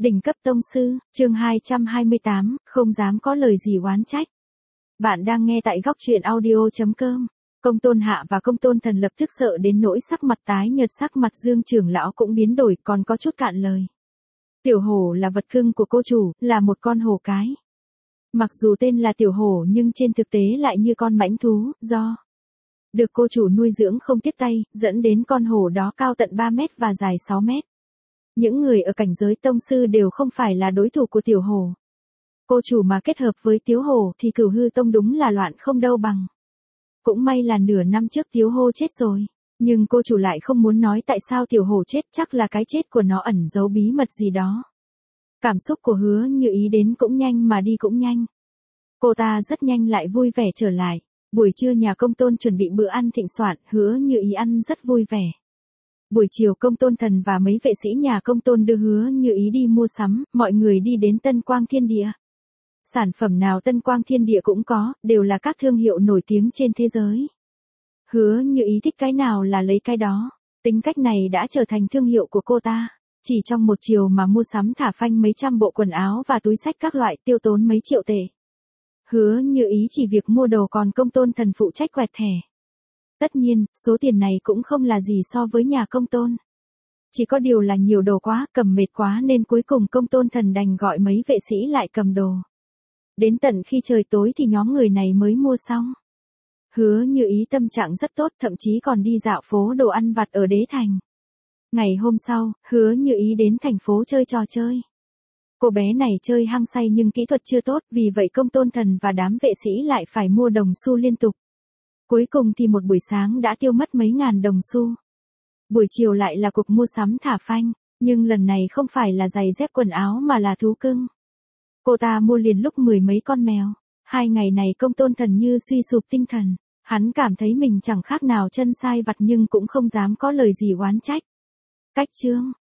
Đỉnh cấp tông sư, chương 228, không dám có lời gì oán trách. Bạn đang nghe tại góc truyện audio.com. Công tôn hạ và công tôn thần lập tức sợ đến nỗi sắc mặt tái nhợt, sắc mặt Dương trưởng lão cũng biến đổi, còn có chút cạn lời. Tiểu hổ là vật cưng của cô chủ, là một con hổ cái. Mặc dù tên là tiểu hổ nhưng trên thực tế lại như con mãnh thú, do được cô chủ nuôi dưỡng không tiếc tay, dẫn đến con hổ đó cao tận 3 mét và dài 6 mét. Những người ở cảnh giới tông sư đều không phải là đối thủ của tiểu hổ. Cô chủ mà kết hợp với Tiếu Hổ thì Cửu Hư Tông đúng là loạn không đâu bằng. Cũng may là nửa năm trước Tiếu Hô chết rồi, nhưng cô chủ lại không muốn nói tại sao tiểu hổ chết, chắc là cái chết của nó ẩn giấu bí mật gì đó. Cảm xúc của Hứa Như Ý đến cũng nhanh mà đi cũng nhanh. Cô ta rất nhanh lại vui vẻ trở lại. Buổi trưa nhà công tôn chuẩn bị bữa ăn thịnh soạn, Hứa Như Ý ăn rất vui vẻ. Buổi chiều công tôn thần và mấy vệ sĩ nhà công tôn đưa Hứa Như Ý đi mua sắm, mọi người đi đến Tân Quang Thiên Địa. Sản phẩm nào Tân Quang Thiên Địa cũng có, đều là các thương hiệu nổi tiếng trên thế giới. Hứa Như Ý thích cái nào là lấy cái đó, tính cách này đã trở thành thương hiệu của cô ta. Chỉ trong một chiều mà mua sắm thả phanh mấy trăm bộ quần áo và túi xách các loại, tiêu tốn mấy triệu tệ. Hứa Như Ý chỉ việc mua đồ, còn công tôn thần phụ trách quẹt thẻ. Tất nhiên, số tiền này cũng không là gì so với nhà công tôn. Chỉ có điều là nhiều đồ quá, cầm mệt quá nên cuối cùng công tôn thần đành gọi mấy vệ sĩ lại cầm đồ. Đến tận khi trời tối thì nhóm người này mới mua xong. Hứa Như Ý tâm trạng rất tốt, thậm chí còn đi dạo phố đồ ăn vặt ở Đế Thành. Ngày hôm sau, Hứa Như Ý đến thành phố chơi trò chơi. Cô bé này chơi hăng say nhưng kỹ thuật chưa tốt, vì vậy công tôn thần và đám vệ sĩ lại phải mua đồng xu liên tục. Cuối cùng thì một buổi sáng đã tiêu mất mấy ngàn đồng xu. Buổi chiều lại là cuộc mua sắm thả phanh, nhưng lần này không phải là giày dép quần áo mà là thú cưng. Cô ta mua liền lúc 10 mấy con mèo. 2 ngày này công tôn thần như suy sụp tinh thần. Hắn cảm thấy mình chẳng khác nào chân sai vặt nhưng cũng không dám có lời gì oán trách. Cách chương